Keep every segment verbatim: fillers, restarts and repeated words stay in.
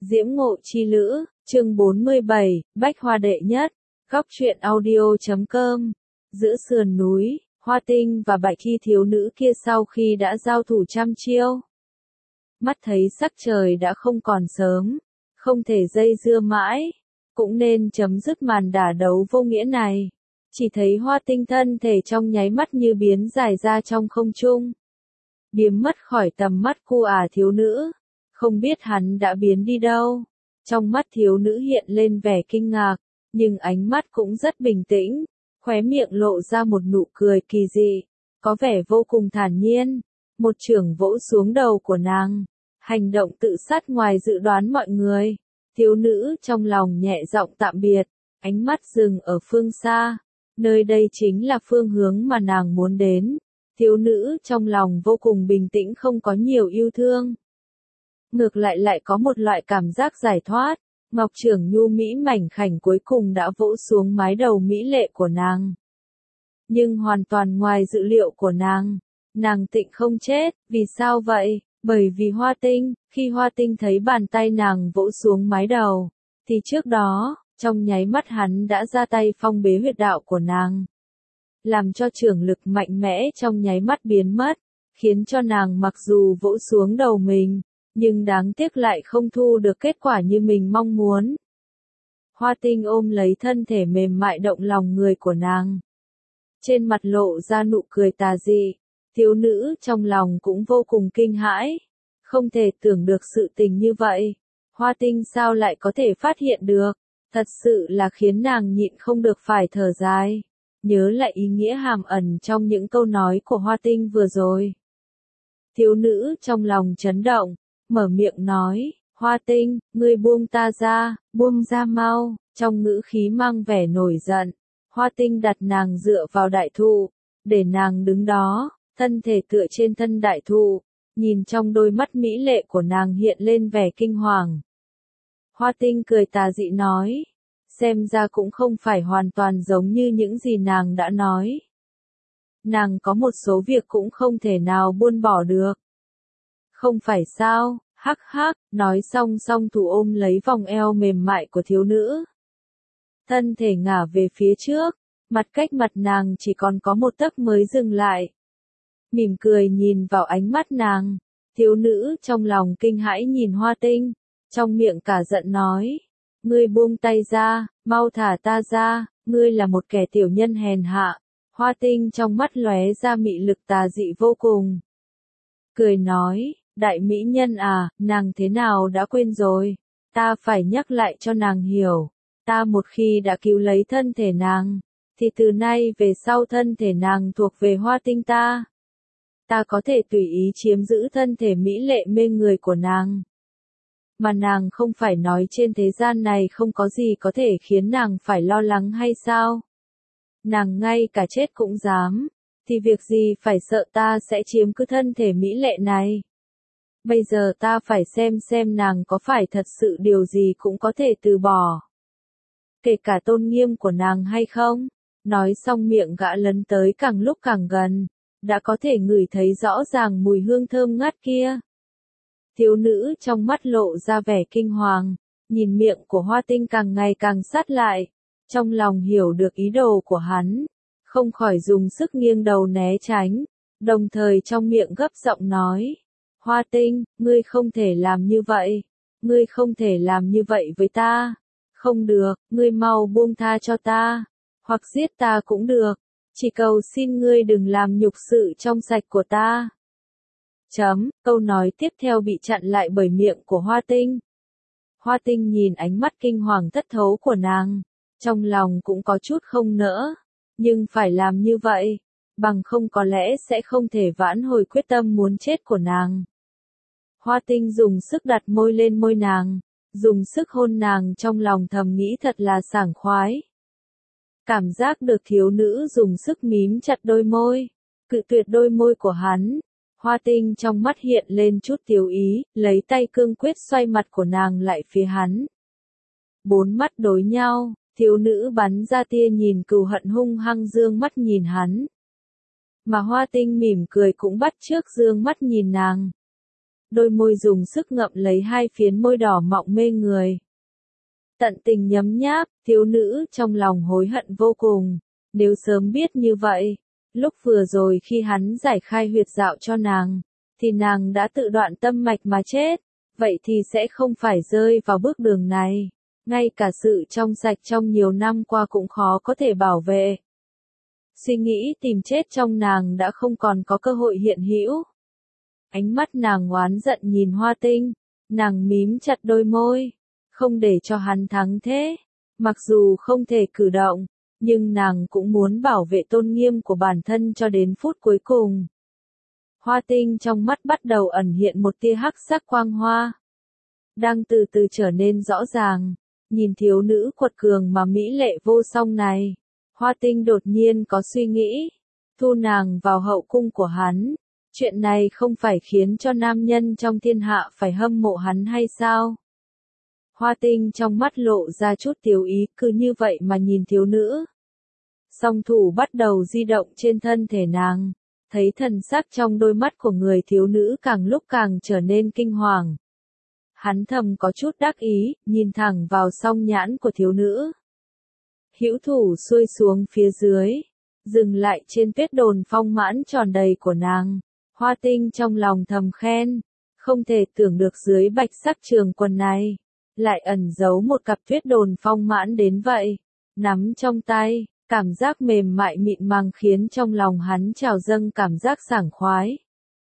Diễm Ngộ Chi Lữ, chương bốn mươi bảy, Bách Hoa Đệ Nhất, Góc truyện audio chấm com. Giữa sườn núi, Hoa Tinh và Bạch Khi thiếu nữ kia sau khi đã giao thủ trăm chiêu. Mắt thấy sắc trời đã không còn sớm, không thể dây dưa mãi, cũng nên chấm dứt màn đả đấu vô nghĩa này. Chỉ thấy Hoa Tinh thân thể trong nháy mắt như biến dài ra trong không trung, biến mất khỏi tầm mắt cu ả thiếu nữ. Không biết hắn đã biến đi đâu. Trong mắt thiếu nữ hiện lên vẻ kinh ngạc, nhưng ánh mắt cũng rất bình tĩnh, khóe miệng lộ ra một nụ cười kỳ dị, có vẻ vô cùng thản nhiên. Một chưởng vỗ xuống đầu của nàng, hành động tự sát ngoài dự đoán mọi người. Thiếu nữ trong lòng nhẹ giọng tạm biệt, ánh mắt dừng ở phương xa, nơi đây chính là phương hướng mà nàng muốn đến. Thiếu nữ trong lòng vô cùng bình tĩnh, không có nhiều yêu thương. Ngược lại lại có một loại cảm giác giải thoát. Ngọc Trưởng nhu mỹ mảnh khảnh cuối cùng đã vỗ xuống mái đầu mỹ lệ của nàng. Nhưng hoàn toàn ngoài dự liệu của nàng, nàng tịnh không chết. Vì sao vậy? Bởi vì Hoa Tinh, khi Hoa Tinh thấy bàn tay nàng vỗ xuống mái đầu, thì trước đó, trong nháy mắt hắn đã ra tay phong bế huyệt đạo của nàng, làm cho trưởng lực mạnh mẽ trong nháy mắt biến mất, khiến cho nàng mặc dù vỗ xuống đầu mình, nhưng đáng tiếc lại không thu được kết quả như mình mong muốn. Hoa Tinh ôm lấy thân thể mềm mại động lòng người của nàng, trên mặt lộ ra nụ cười tà dị. Thiếu nữ trong lòng cũng vô cùng kinh hãi, không thể tưởng được sự tình như vậy. Hoa Tinh sao lại có thể phát hiện được, thật sự là khiến nàng nhịn không được phải thở dài, nhớ lại ý nghĩa hàm ẩn trong những câu nói của Hoa Tinh vừa rồi. Thiếu nữ trong lòng chấn động, mở miệng nói, Hoa Tinh, ngươi buông ta ra, buông ra mau. Trong ngữ khí mang vẻ nổi giận, Hoa Tinh đặt nàng dựa vào đại thụ, để nàng đứng đó, thân thể tựa trên thân đại thụ, nhìn trong đôi mắt mỹ lệ của nàng hiện lên vẻ kinh hoàng. Hoa Tinh cười tà dị nói, xem ra cũng không phải hoàn toàn giống như những gì nàng đã nói. Nàng có một số việc cũng không thể nào buông bỏ được. Không phải sao? Hắc hắc, nói xong song thủ ôm lấy vòng eo mềm mại của thiếu nữ. Thân thể ngả về phía trước, mặt cách mặt nàng chỉ còn có một tấc mới dừng lại. Mỉm cười nhìn vào ánh mắt nàng, thiếu nữ trong lòng kinh hãi nhìn Hoa Tinh, trong miệng cả giận nói, ngươi buông tay ra, mau thả ta ra, ngươi là một kẻ tiểu nhân hèn hạ. Hoa Tinh trong mắt lóe ra mị lực tà dị vô cùng. Cười nói, đại mỹ nhân à, nàng thế nào đã quên rồi, ta phải nhắc lại cho nàng hiểu, ta một khi đã cứu lấy thân thể nàng, thì từ nay về sau thân thể nàng thuộc về Hoa Tinh ta. Ta có thể tùy ý chiếm giữ thân thể mỹ lệ mê người của nàng. Mà nàng không phải nói trên thế gian này không có gì có thể khiến nàng phải lo lắng hay sao? Nàng ngay cả chết cũng dám, thì việc gì phải sợ ta sẽ chiếm cứ thân thể mỹ lệ này? Bây giờ ta phải xem xem nàng có phải thật sự điều gì cũng có thể từ bỏ, kể cả tôn nghiêm của nàng hay không? Nói xong miệng gã lấn tới càng lúc càng gần, đã có thể ngửi thấy rõ ràng mùi hương thơm ngát kia. Thiếu nữ trong mắt lộ ra vẻ kinh hoàng, nhìn miệng của Hoa Tinh càng ngày càng sát lại, trong lòng hiểu được ý đồ của hắn, không khỏi dùng sức nghiêng đầu né tránh, đồng thời trong miệng gấp giọng nói, Hoa Tinh, ngươi không thể làm như vậy, ngươi không thể làm như vậy với ta, không được, ngươi mau buông tha cho ta, hoặc giết ta cũng được, chỉ cầu xin ngươi đừng làm nhục sự trong sạch của ta. Chấm, câu nói tiếp theo bị chặn lại bởi miệng của Hoa Tinh. Hoa Tinh nhìn ánh mắt kinh hoàng thất thố của nàng, trong lòng cũng có chút không nỡ, nhưng phải làm như vậy, bằng không có lẽ sẽ không thể vãn hồi quyết tâm muốn chết của nàng. Hoa Tinh dùng sức đặt môi lên môi nàng, dùng sức hôn nàng, trong lòng thầm nghĩ thật là sảng khoái. Cảm giác được thiếu nữ dùng sức mím chặt đôi môi, cự tuyệt đôi môi của hắn. Hoa Tinh trong mắt hiện lên chút thiếu ý, lấy tay cương quyết xoay mặt của nàng lại phía hắn. Bốn mắt đối nhau, thiếu nữ bắn ra tia nhìn cừu hận hung hăng dương mắt nhìn hắn. Mà Hoa Tinh mỉm cười cũng bắt chước dương mắt nhìn nàng. đôi môi dùng sức ngậm lấy hai phiến môi đỏ mọng mê người. Tận tình nhấm nháp, thiếu nữ trong lòng hối hận vô cùng, nếu sớm biết như vậy, lúc vừa rồi khi hắn giải khai huyệt đạo cho nàng, thì nàng đã tự đoạn tâm mạch mà chết, vậy thì sẽ không phải rơi vào bước đường này, ngay cả sự trong sạch trong nhiều năm qua cũng khó có thể bảo vệ. Suy nghĩ tìm chết trong nàng đã không còn có cơ hội hiện hữu. Ánh mắt nàng oán giận nhìn Hoa Tinh, nàng mím chặt đôi môi, không để cho hắn thắng thế. Mặc dù không thể cử động, nhưng nàng cũng muốn bảo vệ tôn nghiêm của bản thân cho đến phút cuối cùng. Hoa Tinh trong mắt bắt đầu ẩn hiện một tia hắc sắc quang hoa, đang từ từ trở nên rõ ràng. Nhìn thiếu nữ quật cường mà mỹ lệ vô song này, Hoa Tinh đột nhiên có suy nghĩ, thu nàng vào hậu cung của hắn. Chuyện này không phải khiến cho nam nhân trong thiên hạ phải hâm mộ hắn hay sao? Hoa Tinh trong mắt lộ ra chút tiểu ý, cứ như vậy mà nhìn thiếu nữ. Song thủ bắt đầu di động trên thân thể nàng, thấy thần sắc trong đôi mắt của người thiếu nữ càng lúc càng trở nên kinh hoàng. Hắn thầm có chút đắc ý, nhìn thẳng vào song nhãn của thiếu nữ. Hữu thủ xuôi xuống phía dưới, dừng lại trên tuyết đồn phong mãn tròn đầy của nàng. Hoa Tinh trong lòng thầm khen, không thể tưởng được dưới bạch sắc trường quần này, lại ẩn giấu một cặp tuyết đồn phong mãn đến vậy. Nắm trong tay, cảm giác mềm mại mịn màng khiến trong lòng hắn trào dâng cảm giác sảng khoái.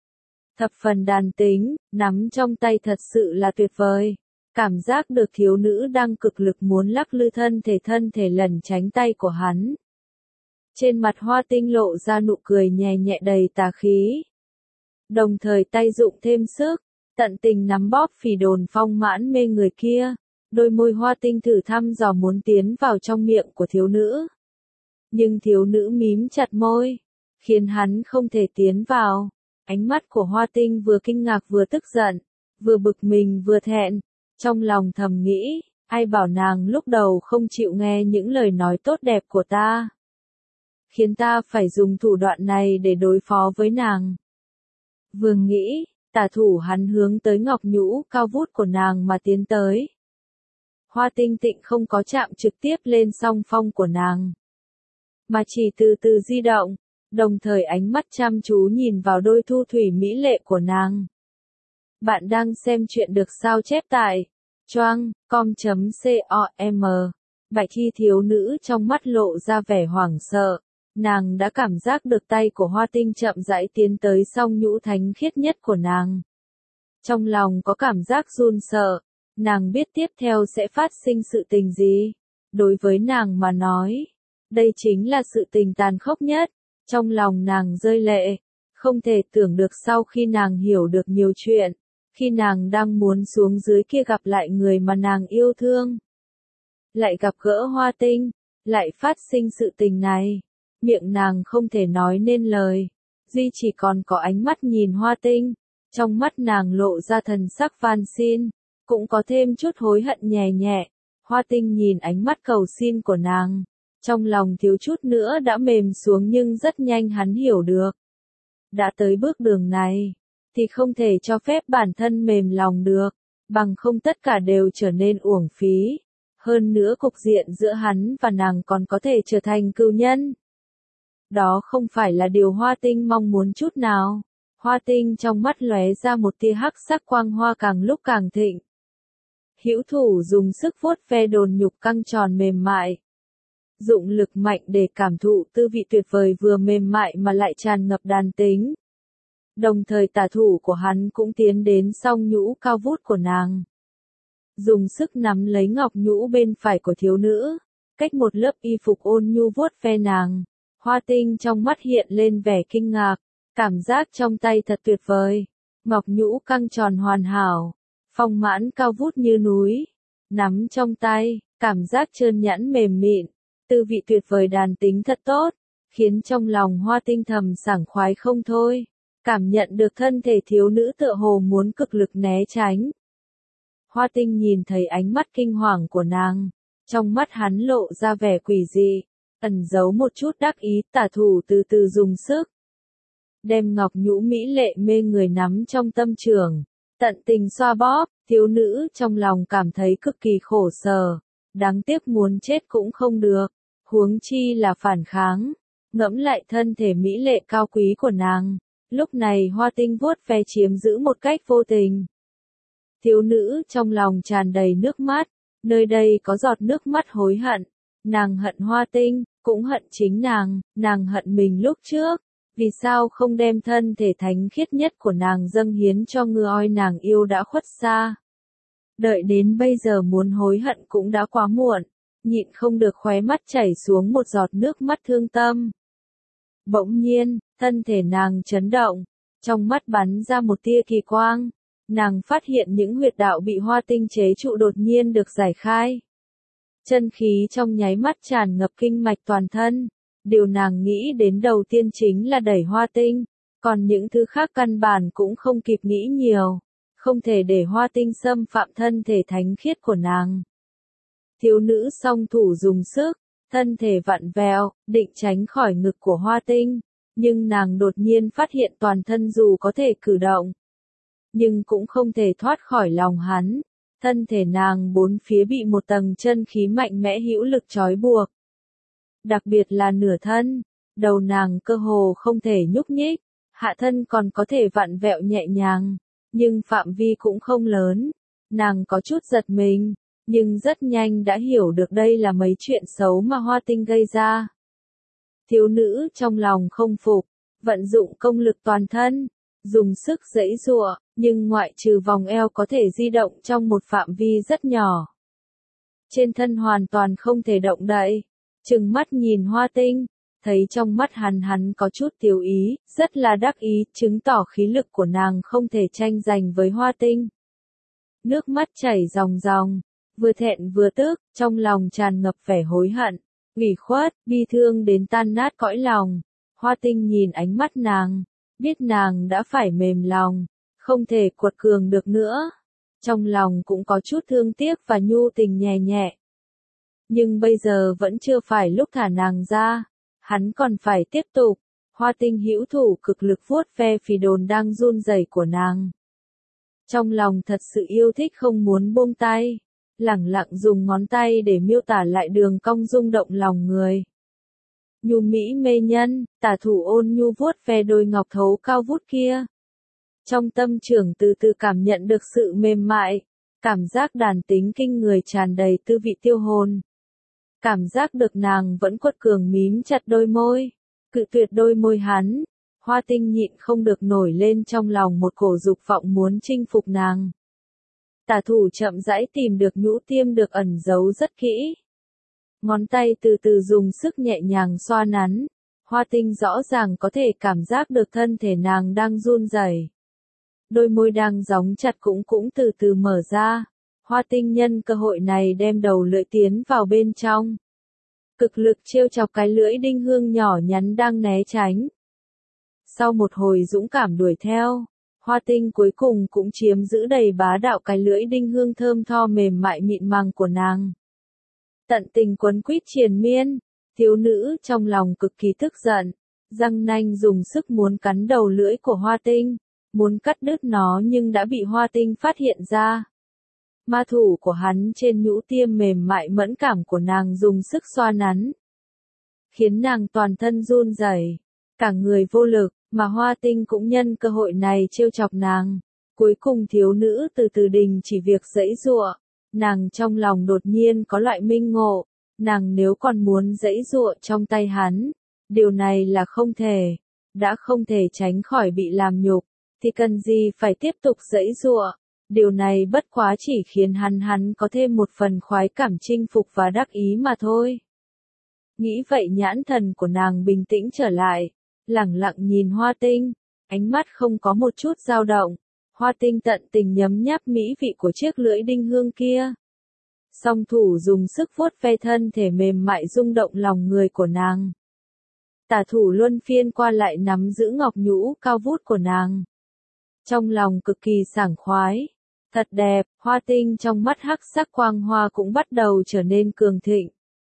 Thập phần đàn tính, nắm trong tay thật sự là tuyệt vời. Cảm giác được thiếu nữ đang cực lực muốn lắc lư thân thể thân thể lẩn tránh tay của hắn. Trên mặt Hoa Tinh lộ ra nụ cười nhẹ nhẹ đầy tà khí. Đồng thời tay dụng thêm sức, tận tình nắm bóp phì đồn phong mãn mê người kia. Đôi môi Hoa Tinh thử thăm dò muốn tiến vào trong miệng của thiếu nữ. Nhưng thiếu nữ mím chặt môi, khiến hắn không thể tiến vào. Ánh mắt của Hoa Tinh vừa kinh ngạc vừa tức giận, vừa bực mình vừa thẹn. Trong lòng thầm nghĩ, ai bảo nàng lúc đầu không chịu nghe những lời nói tốt đẹp của ta. Khiến ta phải dùng thủ đoạn này để đối phó với nàng. Vừa nghĩ, tả thủ hắn hướng tới ngọc nhũ cao vút của nàng mà tiến tới. Hoa Tinh Tịnh không có chạm trực tiếp lên song phong của nàng, mà chỉ từ từ di động, đồng thời ánh mắt chăm chú nhìn vào đôi thu thủy mỹ lệ của nàng. Bạn đang xem chuyện được sao chép tại choang com chấm com. Bạch y thiếu nữ trong mắt lộ ra vẻ hoảng sợ. Nàng đã cảm giác được tay của Hoa Tinh chậm rãi tiến tới song nhũ thánh khiết nhất của nàng. Trong lòng có cảm giác run sợ, nàng biết tiếp theo sẽ phát sinh sự tình gì. Đối với nàng mà nói, đây chính là sự tình tàn khốc nhất. Trong lòng nàng rơi lệ, không thể tưởng được sau khi nàng hiểu được nhiều chuyện, khi nàng đang muốn xuống dưới kia gặp lại người mà nàng yêu thương, lại gặp gỡ Hoa Tinh, lại phát sinh sự tình này. Miệng nàng không thể nói nên lời, duy chỉ còn có ánh mắt nhìn Hoa Tinh. Trong mắt nàng lộ ra thần sắc van xin, cũng có thêm chút hối hận nhẹ nhẹ. Hoa Tinh nhìn ánh mắt cầu xin của nàng, trong lòng thiếu chút nữa đã mềm xuống, nhưng rất nhanh hắn hiểu được. Đã tới bước đường này, thì không thể cho phép bản thân mềm lòng được, bằng không tất cả đều trở nên uổng phí. Hơn nữa cục diện giữa hắn và nàng còn có thể trở thành cừu nhân. Đó không phải là điều Hoa Tinh mong muốn chút nào. Hoa Tinh trong mắt lóe ra một tia hắc sắc quang hoa càng lúc càng thịnh. Hữu thủ dùng sức vuốt ve đồn nhục căng tròn mềm mại. Dụng lực mạnh để cảm thụ tư vị tuyệt vời vừa mềm mại mà lại tràn ngập đàn tính. Đồng thời tả thủ của hắn cũng tiến đến song nhũ cao vút của nàng. Dùng sức nắm lấy ngọc nhũ bên phải của thiếu nữ, cách một lớp y phục ôn nhu vuốt ve nàng. Hoa Tinh trong mắt hiện lên vẻ kinh ngạc, cảm giác trong tay thật tuyệt vời. Ngọc nhũ căng tròn hoàn hảo, phong mãn cao vút như núi, nắm trong tay, cảm giác trơn nhẵn mềm mịn, tư vị tuyệt vời đàn tính thật tốt, khiến trong lòng Hoa Tinh thầm sảng khoái không thôi. Cảm nhận được thân thể thiếu nữ tựa hồ muốn cực lực né tránh. Hoa Tinh nhìn thấy ánh mắt kinh hoàng của nàng, trong mắt hắn lộ ra vẻ quỷ dị, ẩn giấu một chút đắc ý. Tả thủ từ từ dùng sức, đem ngọc nhũ mỹ lệ mê người nắm trong tâm trường, Tận tình xoa bóp, thiếu nữ trong lòng cảm thấy cực kỳ khổ sở, đáng tiếc muốn chết cũng không được, huống chi là phản kháng. Ngẫm lại thân thể mỹ lệ cao quý của nàng, lúc này Hoa Tinh vuốt ve chiếm giữ một cách vô tình. Thiếu nữ trong lòng tràn đầy nước mắt, nơi đây có giọt nước mắt hối hận. Nàng hận Hoa Tinh, cũng hận chính nàng, nàng hận mình lúc trước. Vì sao không đem thân thể thánh khiết nhất của nàng dâng hiến cho người nàng yêu đã khuất xa. Đợi đến bây giờ muốn hối hận cũng đã quá muộn, nhịn không được khóe mắt chảy xuống một giọt nước mắt thương tâm. Bỗng nhiên, thân thể nàng chấn động, trong mắt bắn ra một tia kỳ quang, nàng phát hiện những huyệt đạo bị Hoa Tinh chế trụ đột nhiên được giải khai. Chân khí trong nháy mắt tràn ngập kinh mạch toàn thân. Điều nàng nghĩ đến đầu tiên chính là đẩy Hoa Tinh, còn những thứ khác căn bản cũng không kịp nghĩ nhiều, không thể để Hoa Tinh xâm phạm thân thể thánh khiết của nàng. Thiếu nữ song thủ dùng sức, thân thể vặn vẹo, định tránh khỏi ngực của Hoa Tinh, nhưng nàng đột nhiên phát hiện toàn thân dù có thể cử động, nhưng cũng không thể thoát khỏi lòng hắn. Thân thể nàng bốn phía bị một tầng chân khí mạnh mẽ hữu lực trói buộc. Đặc biệt là nửa thân, đầu nàng cơ hồ không thể nhúc nhích, hạ thân còn có thể vặn vẹo nhẹ nhàng, nhưng phạm vi cũng không lớn. Nàng có chút giật mình, nhưng rất nhanh đã hiểu được đây là mấy chuyện xấu mà Hoa Tinh gây ra. Thiếu nữ trong lòng không phục, vận dụng công lực toàn thân, dùng sức giãy giụa, nhưng ngoại trừ vòng eo có thể di động trong một phạm vi rất nhỏ. Trên thân hoàn toàn không thể động đậy. Trừng mắt nhìn Hoa Tinh, thấy trong mắt hắn hắn có chút tiêu ý, rất là đắc ý, chứng tỏ khí lực của nàng không thể tranh giành với Hoa Tinh. Nước mắt chảy ròng ròng, vừa thẹn vừa tức, trong lòng tràn ngập vẻ hối hận, ủy khuất, bi thương đến tan nát cõi lòng. Hoa Tinh nhìn ánh mắt nàng, biết nàng đã phải mềm lòng, không thể quật cường được nữa. Trong lòng cũng có chút thương tiếc và nhu tình nhẹ nhẹ. Nhưng bây giờ vẫn chưa phải lúc thả nàng ra, hắn còn phải tiếp tục. Hoa Tinh hữu thủ cực lực vuốt ve phì đồn đang run rẩy của nàng. Trong lòng thật sự yêu thích không muốn buông tay, lẳng lặng dùng ngón tay để miêu tả lại đường cong rung động lòng người. Nhu mỹ mê nhân, tả thủ ôn nhu vuốt ve đôi ngọc thấu cao vút kia. Trong tâm trưởng từ từ cảm nhận được sự mềm mại, cảm giác đàn tính kinh người tràn đầy tư vị tiêu hồn. Cảm giác được nàng vẫn quật cường mím chặt đôi môi, cự tuyệt đôi môi hắn. Hoa Tinh nhịn không được nổi lên trong lòng một cổ dục vọng muốn chinh phục nàng. Tả thủ chậm rãi tìm được nhũ tiêm được ẩn giấu rất kỹ. Ngón tay từ từ dùng sức nhẹ nhàng xoa nắn. Hoa Tinh rõ ràng có thể cảm giác được thân thể nàng đang run rẩy. Đôi môi đang gióng chặt cũng cũng từ từ mở ra. Hoa Tinh nhân cơ hội này đem đầu lưỡi tiến vào bên trong. Cực lực trêu chọc cái lưỡi đinh hương nhỏ nhắn đang né tránh. Sau một hồi dũng cảm đuổi theo, Hoa Tinh cuối cùng cũng chiếm giữ đầy bá đạo cái lưỡi đinh hương thơm tho mềm mại mịn màng của nàng. Tận tình quấn quýt triền miên, thiếu nữ trong lòng cực kỳ tức giận, răng nanh dùng sức muốn cắn đầu lưỡi của Hoa Tinh, muốn cắt đứt nó nhưng đã bị Hoa Tinh phát hiện ra. Ma thủ của hắn trên nhũ tiêm mềm mại mẫn cảm của nàng dùng sức xoa nắn, khiến nàng toàn thân run rẩy, cả người vô lực, mà Hoa Tinh cũng nhân cơ hội này trêu chọc nàng. Cuối cùng thiếu nữ từ từ đình chỉ việc giãy giụa, nàng trong lòng đột nhiên có loại minh ngộ, nàng nếu còn muốn giãy giụa trong tay hắn, điều này là không thể, đã không thể tránh khỏi bị làm nhục, thì cần gì phải tiếp tục giãy giụa. Điều này bất quá chỉ khiến hắn hắn có thêm một phần khoái cảm chinh phục và đắc ý mà thôi. Nghĩ vậy nhãn thần của nàng bình tĩnh trở lại, lẳng lặng nhìn Hoa Tinh, ánh mắt không có một chút dao động. Hoa Tinh tận tình nhấm nháp mỹ vị của chiếc lưỡi đinh hương kia. Song thủ dùng sức vuốt ve thân thể mềm mại rung động lòng người của nàng. Tả thủ luân phiên qua lại nắm giữ ngọc nhũ cao vút của nàng. Trong lòng cực kỳ sảng khoái. Thật đẹp, Hoa Tinh trong mắt hắc sắc quang hoa cũng bắt đầu trở nên cường thịnh.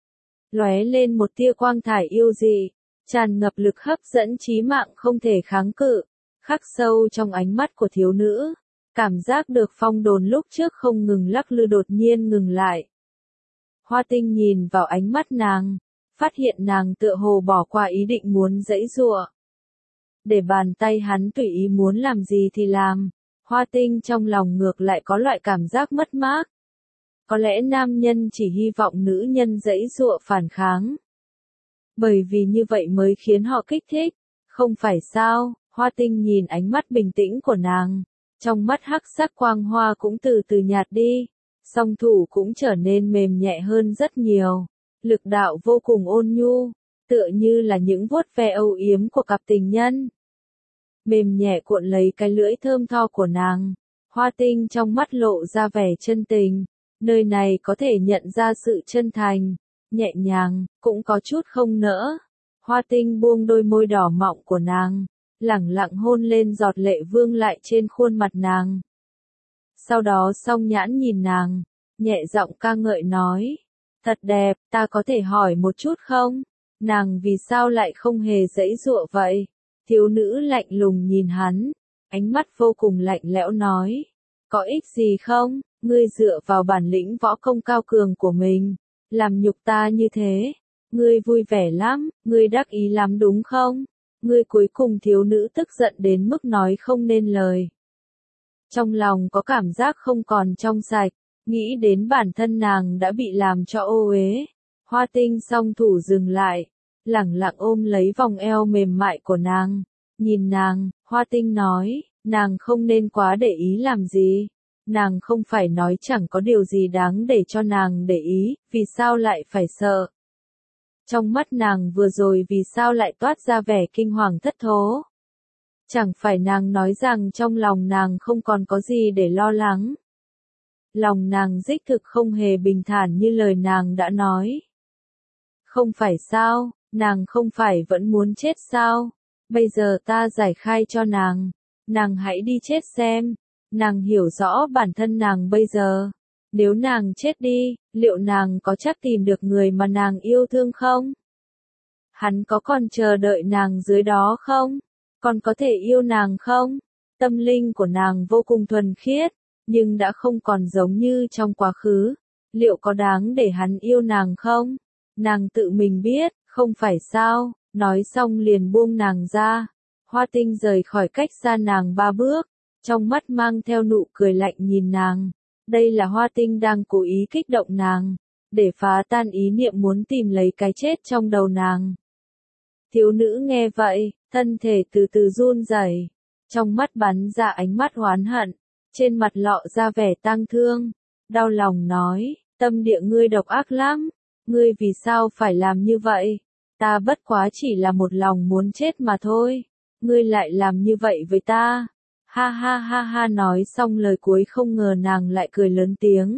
Lóe lên một tia quang thải yêu dị, tràn ngập lực hấp dẫn chí mạng không thể kháng cự, khắc sâu trong ánh mắt của thiếu nữ. Cảm giác được phong đồn lúc trước không ngừng lắc lư đột nhiên ngừng lại. Hoa Tinh nhìn vào ánh mắt nàng, phát hiện nàng tựa hồ bỏ qua ý định muốn giãy giụa. Để bàn tay hắn tùy ý muốn làm gì thì làm, Hoa Tinh trong lòng ngược lại có loại cảm giác mất mát. Có lẽ nam nhân chỉ hy vọng nữ nhân giãy giụa phản kháng. Bởi vì như vậy mới khiến họ kích thích, không phải sao? Hoa Tinh nhìn ánh mắt bình tĩnh của nàng, trong mắt hắc sắc quang hoa cũng từ từ nhạt đi, song thủ cũng trở nên mềm nhẹ hơn rất nhiều, lực đạo vô cùng ôn nhu, tựa như là những vuốt ve âu yếm của cặp tình nhân. Mềm nhẹ cuộn lấy cái lưỡi thơm tho của nàng, Hoa Tinh trong mắt lộ ra vẻ chân tình, nơi này có thể nhận ra sự chân thành, nhẹ nhàng, cũng có chút không nỡ. Hoa Tinh buông đôi môi đỏ mọng của nàng, lẳng lặng hôn lên giọt lệ vương lại trên khuôn mặt nàng. Sau đó song nhãn nhìn nàng, nhẹ giọng ca ngợi nói, thật đẹp, ta có thể hỏi một chút không? Nàng vì sao lại không hề giãy giụa vậy? Thiếu nữ lạnh lùng nhìn hắn, ánh mắt vô cùng lạnh lẽo nói, có ích gì không? Ngươi dựa vào bản lĩnh võ công cao cường của mình, làm nhục ta như thế. Ngươi vui vẻ lắm, ngươi đắc ý lắm đúng không? Ngươi cuối cùng thiếu nữ tức giận đến mức nói không nên lời. Trong lòng có cảm giác không còn trong sạch, nghĩ đến bản thân nàng đã bị làm cho ô uế. Hoa Tinh song thủ dừng lại, lẳng lặng ôm lấy vòng eo mềm mại của nàng. Nhìn nàng, Hoa Tinh nói, nàng không nên quá để ý làm gì. Nàng không phải nói chẳng có điều gì đáng để cho nàng để ý, vì sao lại phải sợ. Trong mắt nàng vừa rồi vì sao lại toát ra vẻ kinh hoàng thất thố. Chẳng phải nàng nói rằng trong lòng nàng không còn có gì để lo lắng. Lòng nàng đích thực không hề bình thản như lời nàng đã nói. Không phải sao, nàng không phải vẫn muốn chết sao? Bây giờ ta giải khai cho nàng, nàng hãy đi chết xem. Nàng hiểu rõ bản thân nàng bây giờ. Nếu nàng chết đi, liệu nàng có chắc tìm được người mà nàng yêu thương không? Hắn có còn chờ đợi nàng dưới đó không? Còn có thể yêu nàng không? Tâm linh của nàng vô cùng thuần khiết, nhưng đã không còn giống như trong quá khứ. Liệu có đáng để hắn yêu nàng không? Nàng tự mình biết, không phải sao? Nói xong liền buông nàng ra. Hoa Tinh rời khỏi cách xa nàng ba bước, trong mắt mang theo nụ cười lạnh nhìn nàng. Đây là Hoa Tinh đang cố ý kích động nàng, để phá tan ý niệm muốn tìm lấy cái chết trong đầu nàng. Thiếu nữ nghe vậy, thân thể từ từ run rẩy, trong mắt bắn ra ánh mắt oán hận, trên mặt lộ ra vẻ tang thương, đau lòng nói, tâm địa ngươi độc ác lắm, ngươi vì sao phải làm như vậy? Ta bất quá chỉ là một lòng muốn chết mà thôi, ngươi lại làm như vậy với ta. Ha ha ha ha, nói xong lời cuối không ngờ nàng lại cười lớn tiếng.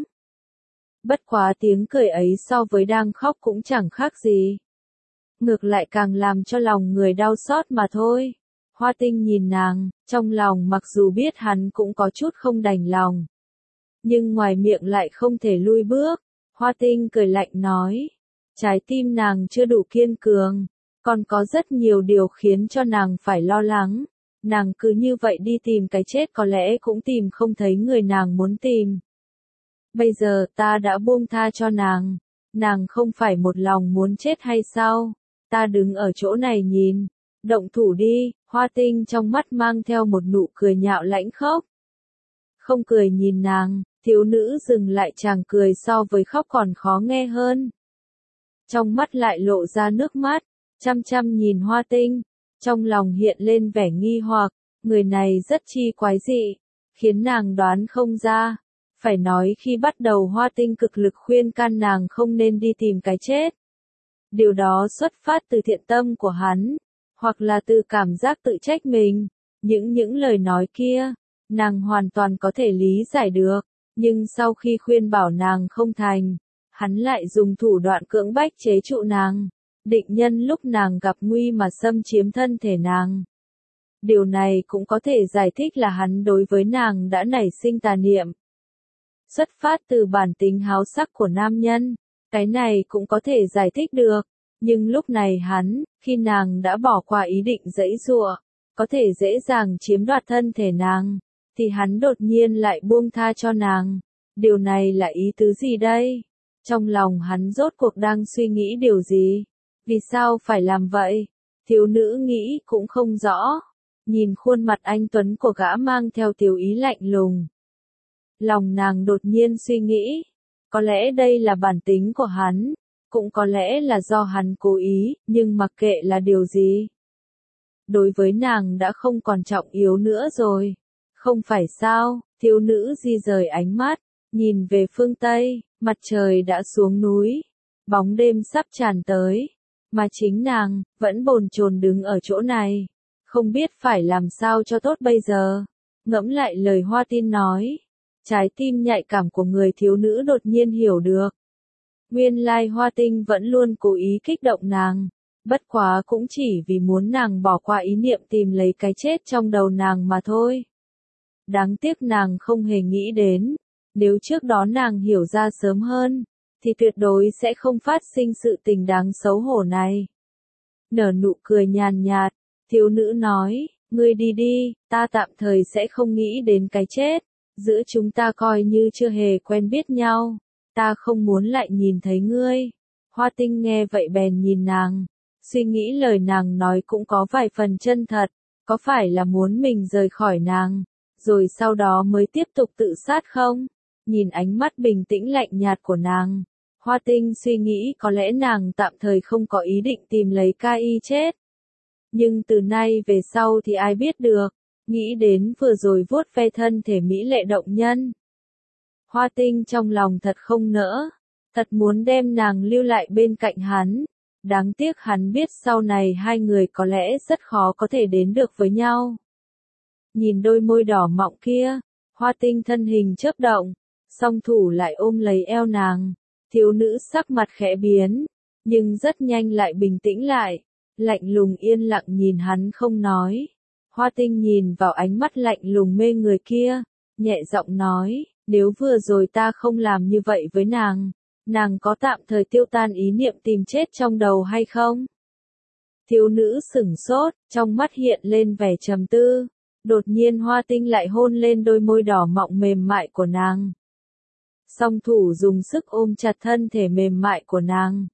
Bất quá tiếng cười ấy so với đang khóc cũng chẳng khác gì. Ngược lại càng làm cho lòng người đau xót mà thôi. Hoa Tinh nhìn nàng, trong lòng mặc dù biết hắn cũng có chút không đành lòng. Nhưng ngoài miệng lại không thể lui bước. Hoa Tinh cười lạnh nói. Trái tim nàng chưa đủ kiên cường. Còn có rất nhiều điều khiến cho nàng phải lo lắng. Nàng cứ như vậy đi tìm cái chết có lẽ cũng tìm không thấy người nàng muốn tìm. Bây giờ ta đã buông tha cho nàng. Nàng không phải một lòng muốn chết hay sao? Ta đứng ở chỗ này nhìn. Động thủ đi. Hoa Tinh trong mắt mang theo một nụ cười nhạo lãnh khốc. Không cười nhìn nàng, thiếu nữ dừng lại, chàng cười so với khóc còn khó nghe hơn. Trong mắt lại lộ ra nước mắt, chăm chăm nhìn Hoa Tinh. Trong lòng hiện lên vẻ nghi hoặc, người này rất chi quái dị, khiến nàng đoán không ra. Phải nói khi bắt đầu Hoa Tinh cực lực khuyên can nàng không nên đi tìm cái chết. Điều đó xuất phát từ thiện tâm của hắn, hoặc là từ cảm giác tự trách mình. Những những lời nói kia, nàng hoàn toàn có thể lý giải được, nhưng sau khi khuyên bảo nàng không thành, hắn lại dùng thủ đoạn cưỡng bách chế trụ nàng. Định nhân lúc nàng gặp nguy mà xâm chiếm thân thể nàng. Điều này cũng có thể giải thích là hắn đối với nàng đã nảy sinh tà niệm. Xuất phát từ bản tính háo sắc của nam nhân, cái này cũng có thể giải thích được, nhưng lúc này hắn, khi nàng đã bỏ qua ý định giãy giụa, có thể dễ dàng chiếm đoạt thân thể nàng, thì hắn đột nhiên lại buông tha cho nàng. Điều này là ý tứ gì đây? Trong lòng hắn rốt cuộc đang suy nghĩ điều gì? Vì sao phải làm vậy? Thiếu nữ nghĩ cũng không rõ. Nhìn khuôn mặt anh tuấn của gã mang theo tiểu ý lạnh lùng. Lòng nàng đột nhiên suy nghĩ. Có lẽ đây là bản tính của hắn. Cũng có lẽ là do hắn cố ý, nhưng mặc kệ là điều gì. Đối với nàng đã không còn trọng yếu nữa rồi. Không phải sao, thiếu nữ di rời ánh mắt, nhìn về phương Tây, mặt trời đã xuống núi. Bóng đêm sắp tràn tới. Mà chính nàng, vẫn bồn chồn đứng ở chỗ này. Không biết phải làm sao cho tốt bây giờ. Ngẫm lại lời Hoa Tin nói. Trái tim nhạy cảm của người thiếu nữ đột nhiên hiểu được. Nguyên lai Hoa Tinh vẫn luôn cố ý kích động nàng. Bất quá cũng chỉ vì muốn nàng bỏ qua ý niệm tìm lấy cái chết trong đầu nàng mà thôi. Đáng tiếc nàng không hề nghĩ đến. Nếu trước đó nàng hiểu ra sớm hơn, thì tuyệt đối sẽ không phát sinh sự tình đáng xấu hổ này. Nở nụ cười nhàn nhạt, thiếu nữ nói, ngươi đi đi, ta tạm thời sẽ không nghĩ đến cái chết. Giữa chúng ta coi như chưa hề quen biết nhau. Ta không muốn lại nhìn thấy ngươi. Hoa Tinh nghe vậy bèn nhìn nàng. Suy nghĩ lời nàng nói cũng có vài phần chân thật. Có phải là muốn mình rời khỏi nàng, rồi sau đó mới tiếp tục tự sát không? Nhìn ánh mắt bình tĩnh lạnh nhạt của nàng. Hoa Tinh suy nghĩ có lẽ nàng tạm thời không có ý định tìm lấy Kai chết. Nhưng từ nay về sau thì ai biết được. Nghĩ đến vừa rồi vuốt ve thân thể mỹ lệ động nhân. Hoa Tinh trong lòng thật không nỡ. Thật muốn đem nàng lưu lại bên cạnh hắn. Đáng tiếc hắn biết sau này hai người có lẽ rất khó có thể đến được với nhau. Nhìn đôi môi đỏ mọng kia. Hoa Tinh thân hình chớp động. Song thủ lại ôm lấy eo nàng. Thiếu nữ sắc mặt khẽ biến. Nhưng rất nhanh lại bình tĩnh lại. Lạnh lùng yên lặng nhìn hắn không nói. Hoa Tinh nhìn vào ánh mắt lạnh lùng mê người kia. Nhẹ giọng nói. Nếu vừa rồi ta không làm như vậy với nàng, nàng có tạm thời tiêu tan ý niệm tìm chết trong đầu hay không? Thiếu nữ sửng sốt, trong mắt hiện lên vẻ trầm tư. Đột nhiên Hoa Tinh lại hôn lên đôi môi đỏ mọng mềm mại của nàng. Song thủ dùng sức ôm chặt thân thể mềm mại của nàng.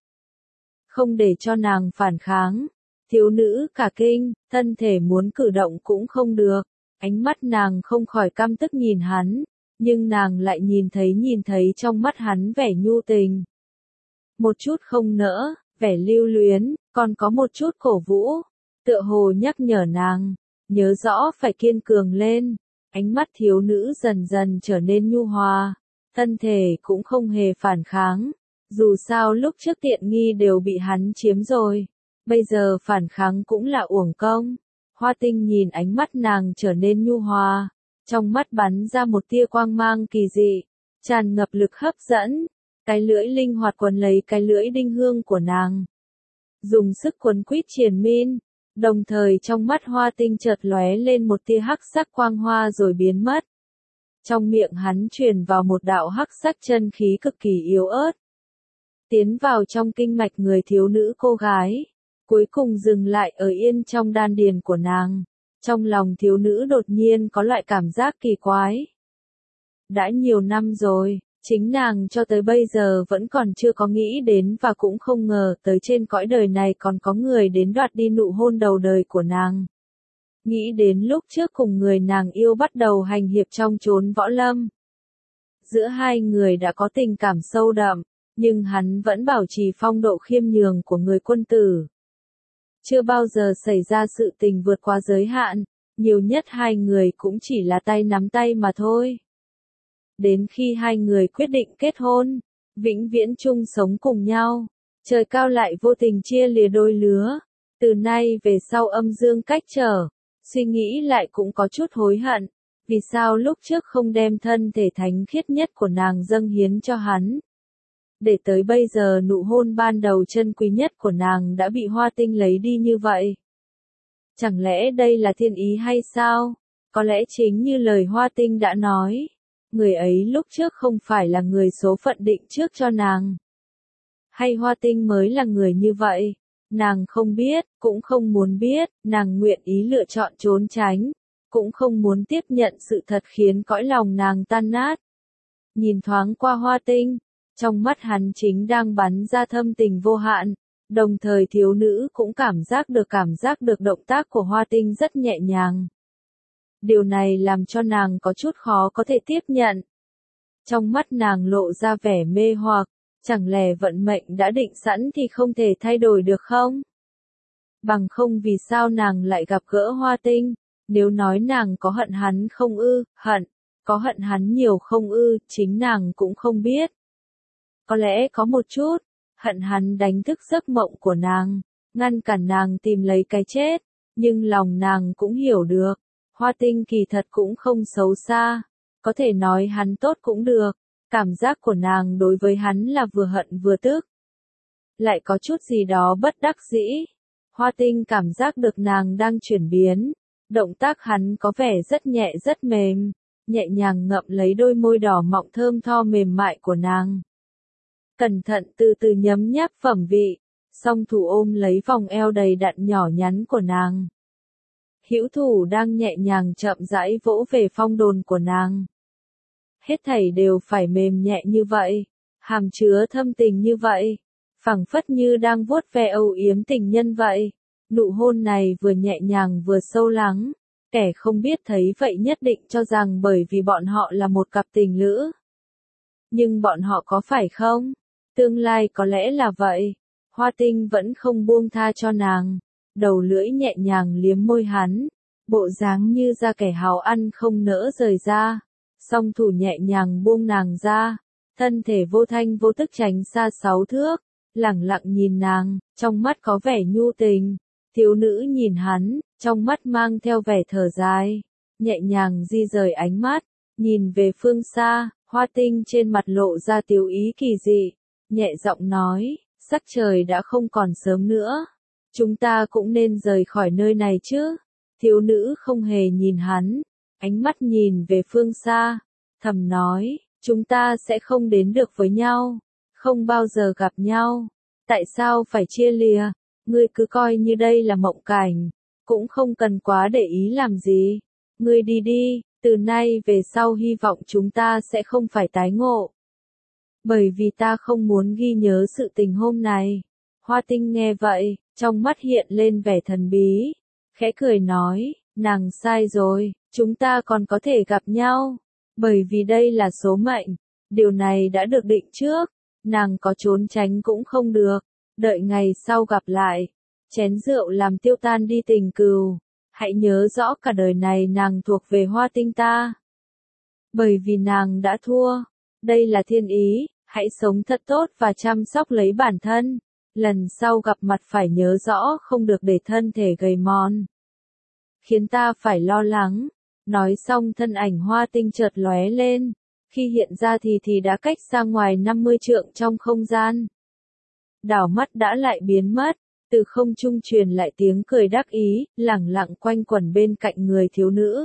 Không để cho nàng phản kháng. Thiếu nữ cả kinh, thân thể muốn cử động cũng không được. Ánh mắt nàng không khỏi căm tức nhìn hắn. Nhưng nàng lại nhìn thấy nhìn thấy trong mắt hắn vẻ nhu tình. Một chút không nỡ, vẻ lưu luyến, còn có một chút cổ vũ. Tựa hồ nhắc nhở nàng, nhớ rõ phải kiên cường lên. Ánh mắt thiếu nữ dần dần trở nên nhu hòa. Thân thể cũng không hề phản kháng. Dù sao lúc trước tiện nghi đều bị hắn chiếm rồi. Bây giờ phản kháng cũng là uổng công. Hoa Tinh nhìn ánh mắt nàng trở nên nhu hòa. Trong mắt bắn ra một tia quang mang kỳ dị, tràn ngập lực hấp dẫn. Cái lưỡi linh hoạt quấn lấy cái lưỡi đinh hương của nàng. Dùng sức quấn quýt triền miên, đồng thời trong mắt Hoa Tinh chợt lóe lên một tia hắc sắc quang hoa rồi biến mất. Trong miệng hắn truyền vào một đạo hắc sắc chân khí cực kỳ yếu ớt. Tiến vào trong kinh mạch người thiếu nữ cô gái, cuối cùng dừng lại ở yên trong đan điền của nàng. Trong lòng thiếu nữ đột nhiên có loại cảm giác kỳ quái. Đã nhiều năm rồi, chính nàng cho tới bây giờ vẫn còn chưa có nghĩ đến và cũng không ngờ tới trên cõi đời này còn có người đến đoạt đi nụ hôn đầu đời của nàng. Nghĩ đến lúc trước cùng người nàng yêu bắt đầu hành hiệp trong chốn võ lâm. Giữa hai người đã có tình cảm sâu đậm, nhưng hắn vẫn bảo trì phong độ khiêm nhường của người quân tử. Chưa bao giờ xảy ra sự tình vượt qua giới hạn, nhiều nhất hai người cũng chỉ là tay nắm tay mà thôi. Đến khi hai người quyết định kết hôn, vĩnh viễn chung sống cùng nhau, trời cao lại vô tình chia lìa đôi lứa. Từ nay về sau âm dương cách trở, suy nghĩ lại cũng có chút hối hận. Vì sao lúc trước không đem thân thể thánh khiết nhất của nàng dâng hiến cho hắn? Để tới bây giờ nụ hôn ban đầu chân quý nhất của nàng đã bị Hoa Tinh lấy đi như vậy. Chẳng lẽ đây là thiên ý hay sao? Có lẽ chính như lời Hoa Tinh đã nói. Người ấy lúc trước không phải là người số phận định trước cho nàng. Hay Hoa Tinh mới là người như vậy? Nàng không biết, cũng không muốn biết, nàng nguyện ý lựa chọn trốn tránh. cũng không muốn tiếp nhận sự thật khiến cõi lòng nàng tan nát. Nhìn thoáng qua Hoa Tinh, trong mắt hắn chính đang bắn ra thâm tình vô hạn, đồng thời thiếu nữ cũng cảm giác được cảm giác được động tác của Hoa Tinh rất nhẹ nhàng. Điều này làm cho nàng có chút khó có thể tiếp nhận. Trong mắt nàng lộ ra vẻ mê hoặc, chẳng lẽ vận mệnh đã định sẵn thì không thể thay đổi được không? Bằng không vì sao nàng lại gặp gỡ Hoa Tinh, nếu nói nàng có hận hắn không ư, hận, có hận hắn nhiều không ư, chính nàng cũng không biết. Có lẽ có một chút, hận hắn đánh thức giấc mộng của nàng, ngăn cản nàng tìm lấy cái chết, nhưng lòng nàng cũng hiểu được, Hoa Tinh kỳ thật cũng không xấu xa, có thể nói hắn tốt cũng được, cảm giác của nàng đối với hắn là vừa hận vừa tức. Lại có chút gì đó bất đắc dĩ, Hoa Tinh cảm giác được nàng đang chuyển biến, động tác hắn có vẻ rất nhẹ rất mềm, nhẹ nhàng ngậm lấy đôi môi đỏ mọng thơm tho mềm mại của nàng. Cẩn thận từ từ nhấm nháp phẩm vị, song thủ ôm lấy vòng eo đầy đặn nhỏ nhắn của nàng. Hữu thủ đang nhẹ nhàng chậm rãi vỗ về phong đồn của nàng. Hết thảy đều phải mềm nhẹ như vậy, hàm chứa thâm tình như vậy, phảng phất như đang vuốt ve âu yếm tình nhân vậy. Nụ hôn này vừa nhẹ nhàng vừa sâu lắng, kẻ không biết thấy vậy nhất định cho rằng bởi vì bọn họ là một cặp tình lữ. Nhưng bọn họ có phải không? Tương lai có lẽ là vậy. Hoa Tinh vẫn không buông tha cho nàng, đầu lưỡi nhẹ nhàng liếm môi hắn, bộ dáng như ra kẻ háo ăn không nỡ rời ra, song thủ nhẹ nhàng buông nàng ra, thân thể vô thanh vô tức tránh xa sáu thước, lẳng lặng nhìn nàng, trong mắt có vẻ nhu tình. Thiếu nữ nhìn hắn, trong mắt mang theo vẻ thở dài, nhẹ nhàng di rời ánh mắt, nhìn về phương xa, Hoa Tinh trên mặt lộ ra tiêu ý kỳ dị, nhẹ giọng nói, sắc trời đã không còn sớm nữa, chúng ta cũng nên rời khỏi nơi này chứ. Thiếu nữ không hề nhìn hắn, ánh mắt nhìn về phương xa, thầm nói, chúng ta sẽ không đến được với nhau, không bao giờ gặp nhau, tại sao phải chia lìa? Ngươi cứ coi như đây là mộng cảnh, cũng không cần quá để ý làm gì. Ngươi đi đi, từ nay về sau hy vọng chúng ta sẽ không phải tái ngộ. Bởi vì ta không muốn ghi nhớ sự tình hôm này. Hoa Tinh nghe vậy, trong mắt hiện lên vẻ thần bí, khẽ cười nói, nàng sai rồi, chúng ta còn có thể gặp nhau. Bởi vì đây là số mệnh, điều này đã được định trước, nàng có trốn tránh cũng không được. Đợi ngày sau gặp lại, chén rượu làm tiêu tan đi tình cừu, hãy nhớ rõ cả đời này nàng thuộc về Hoa Tinh ta. Bởi vì nàng đã thua, đây là thiên ý, hãy sống thật tốt và chăm sóc lấy bản thân, lần sau gặp mặt phải nhớ rõ không được để thân thể gầy mòn. Khiến ta phải lo lắng, nói xong thân ảnh Hoa Tinh chợt lóe lên, khi hiện ra thì thì đã cách xa ngoài năm mươi trượng trong không gian. Đảo mắt đã lại biến mất, từ không trung truyền lại tiếng cười đắc ý, lẳng lặng quanh quẩn bên cạnh người thiếu nữ.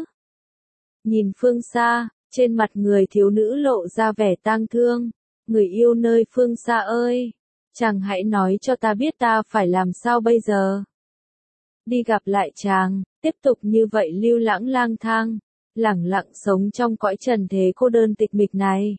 Nhìn phương xa, trên mặt người thiếu nữ lộ ra vẻ tang thương, người yêu nơi phương xa ơi, chàng hãy nói cho ta biết ta phải làm sao bây giờ. Đi gặp lại chàng, tiếp tục như vậy lưu lãng lang thang, lẳng lặng sống trong cõi trần thế cô đơn tịch mịch này.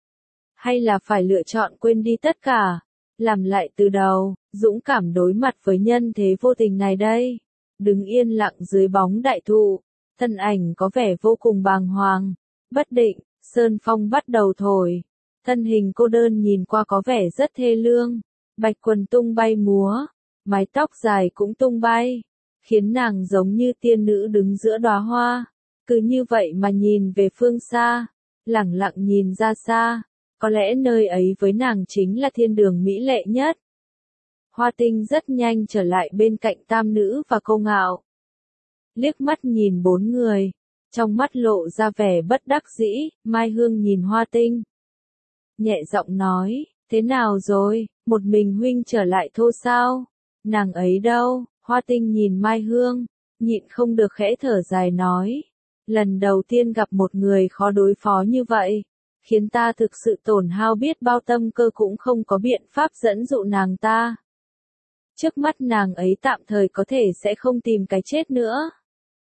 Hay là phải lựa chọn quên đi tất cả, làm lại từ đầu, dũng cảm đối mặt với nhân thế vô tình này đây. Đứng yên lặng dưới bóng đại thụ, thân ảnh có vẻ vô cùng bàng hoàng, bất định, sơn phong bắt đầu thổi. Thân hình cô đơn nhìn qua có vẻ rất thê lương, bạch quần tung bay múa, mái tóc dài cũng tung bay, khiến nàng giống như tiên nữ đứng giữa đóa hoa. Cứ như vậy mà nhìn về phương xa, lẳng lặng nhìn ra xa. Có lẽ nơi ấy với nàng chính là thiên đường mỹ lệ nhất. Hoa Tinh rất nhanh trở lại bên cạnh tam nữ và Câu Ngạo. Liếc mắt nhìn bốn người, trong mắt lộ ra vẻ bất đắc dĩ, Mai Hương nhìn Hoa Tinh. Nhẹ giọng nói, thế nào rồi, một mình huynh trở lại thô sao? Nàng ấy đâu? Hoa Tinh nhìn Mai Hương, nhịn không được khẽ thở dài nói. Lần đầu tiên gặp một người khó đối phó như vậy, khiến ta thực sự tổn hao biết bao tâm cơ cũng không có biện pháp dẫn dụ nàng ta. Trước mắt nàng ấy tạm thời có thể sẽ không tìm cái chết nữa.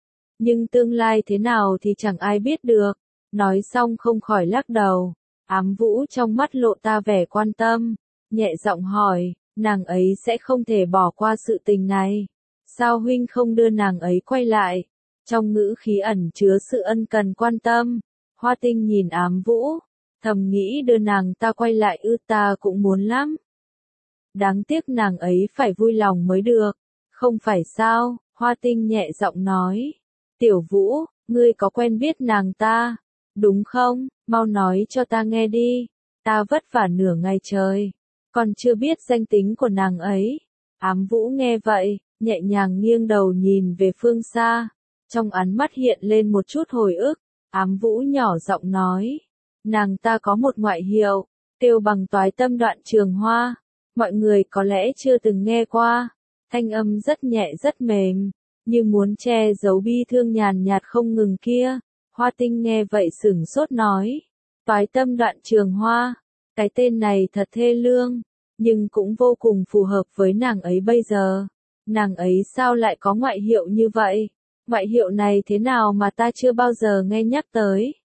nhưng tương lai thế nào thì chẳng ai biết được. Nói xong không khỏi lắc đầu. Ám Vũ trong mắt lộ ta vẻ quan tâm, nhẹ giọng hỏi, nàng ấy sẽ không thể bỏ qua sự tình này. Sao huynh không đưa nàng ấy quay lại? Trong ngữ khí ẩn chứa sự ân cần quan tâm. Hoa Tinh nhìn Ám Vũ, thầm nghĩ đưa nàng ta quay lại ư, ta cũng muốn lắm. Đáng tiếc nàng ấy phải vui lòng mới được. Không phải sao? Hoa Tinh nhẹ giọng nói. Tiểu Vũ, ngươi có quen biết nàng ta, đúng không? Mau nói cho ta nghe đi. Ta vất vả nửa ngày trời, còn chưa biết danh tính của nàng ấy. Ám Vũ nghe vậy, nhẹ nhàng nghiêng đầu nhìn về phương xa. Trong ánh mắt hiện lên một chút hồi ức. Ám Vũ nhỏ giọng nói. Nàng ta có một ngoại hiệu, kêu bằng Toái Tâm Đoạn Trường Hoa. Mọi người có lẽ chưa từng nghe qua. Thanh âm rất nhẹ rất mềm, như muốn che giấu bi thương nhàn nhạt không ngừng kia. Hoa Tinh nghe vậy sửng sốt nói. Toái Tâm Đoạn Trường Hoa. Cái tên này thật thê lương, nhưng cũng vô cùng phù hợp với nàng ấy bây giờ. Nàng ấy sao lại có ngoại hiệu như vậy? Ngoại hiệu này thế nào mà ta chưa bao giờ nghe nhắc tới?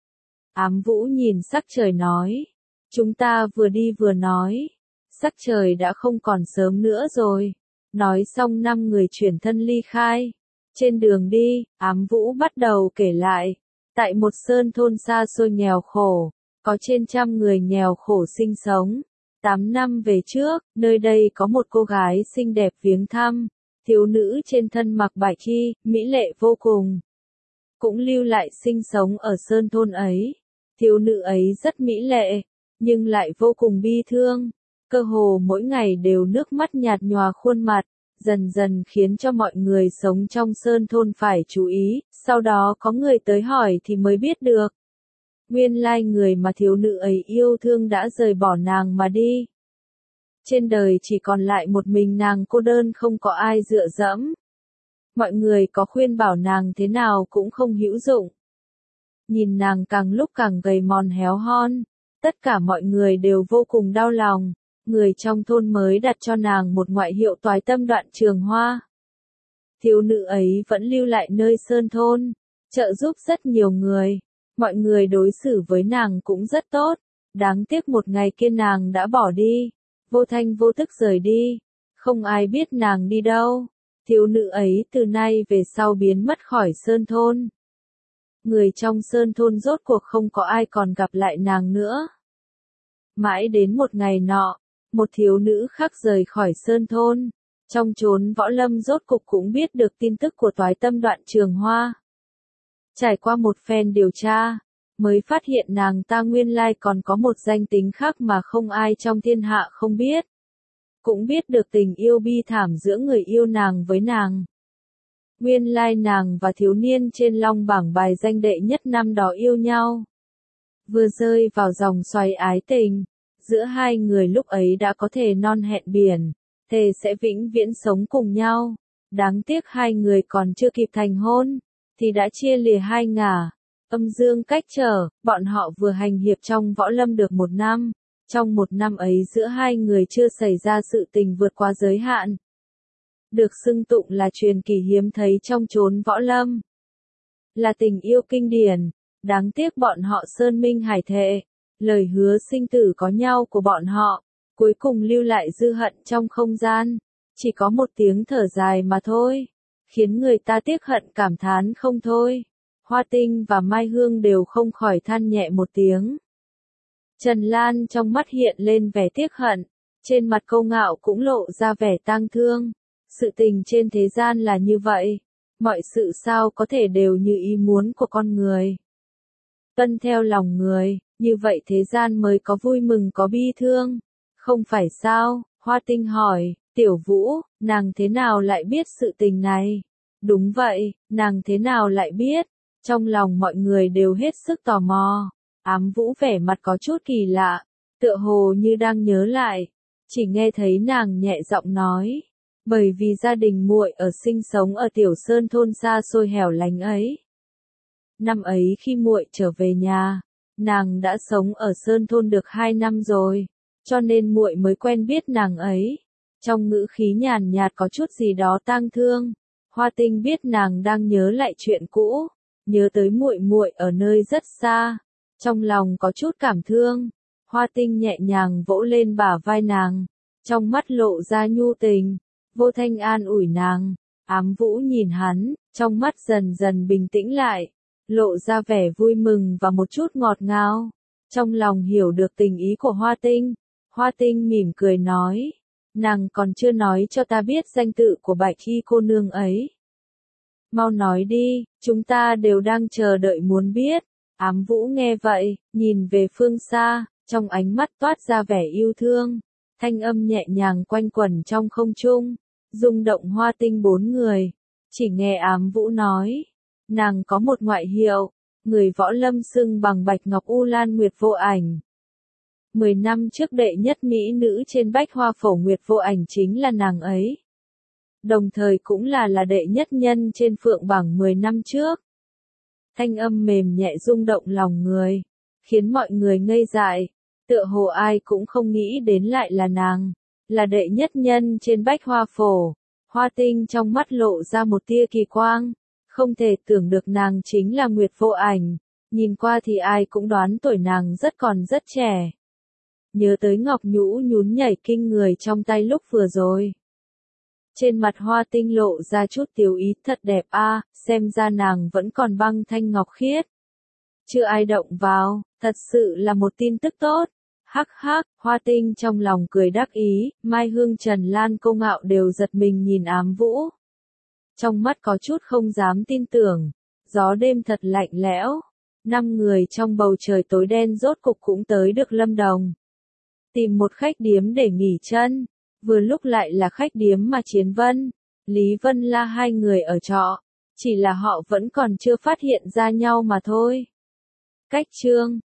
Ám Vũ nhìn sắc trời nói. Chúng ta vừa đi vừa nói. Sắc trời đã không còn sớm nữa rồi. Nói xong năm người chuyển thân ly khai. Trên đường đi, Ám Vũ bắt đầu kể lại. Tại một sơn thôn xa xôi nghèo khổ, có trên trăm người nghèo khổ sinh sống. Tám năm về trước, nơi đây có một cô gái xinh đẹp viếng thăm. Thiếu nữ trên thân mặc bạch y, mỹ lệ vô cùng. Cũng lưu lại sinh sống ở sơn thôn ấy. Thiếu nữ ấy rất mỹ lệ, nhưng lại vô cùng bi thương. Cơ hồ mỗi ngày đều nước mắt nhạt nhòa khuôn mặt, dần dần khiến cho mọi người sống trong sơn thôn phải chú ý. Sau đó có người tới hỏi thì mới biết được. Nguyên lai người mà thiếu nữ ấy yêu thương đã rời bỏ nàng mà đi. Trên đời chỉ còn lại một mình nàng cô đơn không có ai dựa dẫm. Mọi người có khuyên bảo nàng thế nào cũng không hữu dụng. Nhìn nàng càng lúc càng gầy mòn héo hon, tất cả mọi người đều vô cùng đau lòng. Người trong thôn mới đặt cho nàng một ngoại hiệu Toái Tâm Đoạn Trường Hoa. Thiếu nữ ấy vẫn lưu lại nơi sơn thôn, trợ giúp rất nhiều người. Mọi người đối xử với nàng cũng rất tốt. Đáng tiếc một ngày kia nàng đã bỏ đi, vô thanh vô tức rời đi. Không ai biết nàng đi đâu. Thiếu nữ ấy từ nay về sau biến mất khỏi sơn thôn. Người trong sơn thôn rốt cuộc không có ai còn gặp lại nàng nữa. Mãi đến một ngày nọ, một thiếu nữ khác rời khỏi sơn thôn. Trong chốn võ lâm rốt cục cũng biết được tin tức của Toái Tâm Đoạn Trường Hoa. Trải qua một phen điều tra, mới phát hiện nàng ta nguyên lai còn có một danh tính khác mà không ai trong thiên hạ không biết. Cũng biết được tình yêu bi thảm giữa người yêu nàng với nàng. Nguyên lai nàng và thiếu niên trên long bảng bài danh đệ nhất năm đó yêu nhau. Vừa rơi vào dòng xoáy ái tình, giữa hai người lúc ấy đã có thể non hẹn biển, thề sẽ vĩnh viễn sống cùng nhau. Đáng tiếc hai người còn chưa kịp thành hôn, thì đã chia lìa hai ngả. Âm dương cách trở, bọn họ vừa hành hiệp trong võ lâm được một năm. Trong một năm ấy giữa hai người chưa xảy ra sự tình vượt qua giới hạn. Được xưng tụng là truyền kỳ hiếm thấy trong chốn võ lâm. Là tình yêu kinh điển, đáng tiếc bọn họ sơn minh hải thệ. Lời hứa sinh tử có nhau của bọn họ, cuối cùng lưu lại dư hận trong không gian. Chỉ có một tiếng thở dài mà thôi, khiến người ta tiếc hận cảm thán không thôi. Hoa Tinh và Mai Hương đều không khỏi than nhẹ một tiếng. Trần Lan trong mắt hiện lên vẻ tiếc hận, trên mặt Câu Ngạo cũng lộ ra vẻ tang thương. Sự tình trên thế gian là như vậy, mọi sự sao có thể đều như ý muốn của con người. Tuân theo lòng người, như vậy thế gian mới có vui mừng có bi thương. Không phải sao? Hoa Tinh hỏi. Tiểu Vũ, nàng thế nào lại biết sự tình này? Đúng vậy, nàng thế nào lại biết? Trong lòng mọi người đều hết sức tò mò. Ám Vũ vẻ mặt có chút kỳ lạ, tựa hồ như đang nhớ lại. Chỉ nghe thấy nàng nhẹ giọng nói. Bởi vì gia đình muội ở sinh sống ở tiểu sơn thôn xa xôi hẻo lánh ấy. Năm ấy khi muội trở về nhà, nàng đã sống ở sơn thôn được hai năm rồi, cho nên muội mới quen biết nàng ấy. Trong ngữ khí nhàn nhạt có chút gì đó tang thương. Hoa Tinh biết nàng đang nhớ lại chuyện cũ, nhớ tới muội muội ở nơi rất xa, trong lòng có chút cảm thương. Hoa Tinh nhẹ nhàng vỗ lên bả vai nàng, trong mắt lộ ra nhu tình, vô thanh an ủi nàng. Ám Vũ nhìn hắn, trong mắt dần dần bình tĩnh lại, lộ ra vẻ vui mừng và một chút ngọt ngào. Trong lòng hiểu được tình ý của Hoa Tinh, Hoa Tinh mỉm cười nói, nàng còn chưa nói cho ta biết danh tự của Bạch Hy cô nương ấy. Mau nói đi, chúng ta đều đang chờ đợi muốn biết. Ám Vũ nghe vậy, nhìn về phương xa, trong ánh mắt toát ra vẻ yêu thương, thanh âm nhẹ nhàng quanh quẩn trong không trung, rung động Hoa Tinh bốn người. Chỉ nghe Ám Vũ nói, nàng có một ngoại hiệu, người võ lâm xưng bằng Bạch Ngọc U Lan Nguyệt Vô Ảnh. Mười năm trước đệ nhất mỹ nữ trên Bách Hoa Phổ Nguyệt Vô Ảnh chính là nàng ấy. Đồng thời cũng là là đệ nhất nhân trên Phượng Bảng mười năm trước. Thanh âm mềm nhẹ rung động lòng người, khiến mọi người ngây dại, tựa hồ ai cũng không nghĩ đến lại là nàng, là đệ nhất nhân trên Bách Hoa Phổ. Hoa Tinh trong mắt lộ ra một tia kỳ quang, không thể tưởng được nàng chính là Nguyệt Vô Ảnh, nhìn qua thì ai cũng đoán tuổi nàng rất còn rất trẻ. Nhớ tới ngọc nhũ nhún nhảy kinh người trong tay lúc vừa rồi. Trên mặt Hoa Tinh lộ ra chút tiểu ý, thật đẹp a, à, xem ra nàng vẫn còn băng thanh ngọc khiết. Chưa ai động vào, thật sự là một tin tức tốt. Hắc hắc, Hoa Tinh trong lòng cười đắc ý, Mai Hương Trần Lan Cô Ngạo đều giật mình nhìn Ám Vũ. Trong mắt có chút không dám tin tưởng, gió đêm thật lạnh lẽo. Năm người trong bầu trời tối đen rốt cục cũng tới được Lâm Đồng. Tìm một khách điếm để nghỉ chân. Vừa lúc lại là khách điếm mà Chiến Vân, Lý Vân La hai người ở trọ, chỉ là họ vẫn còn chưa phát hiện ra nhau mà thôi. Cách chương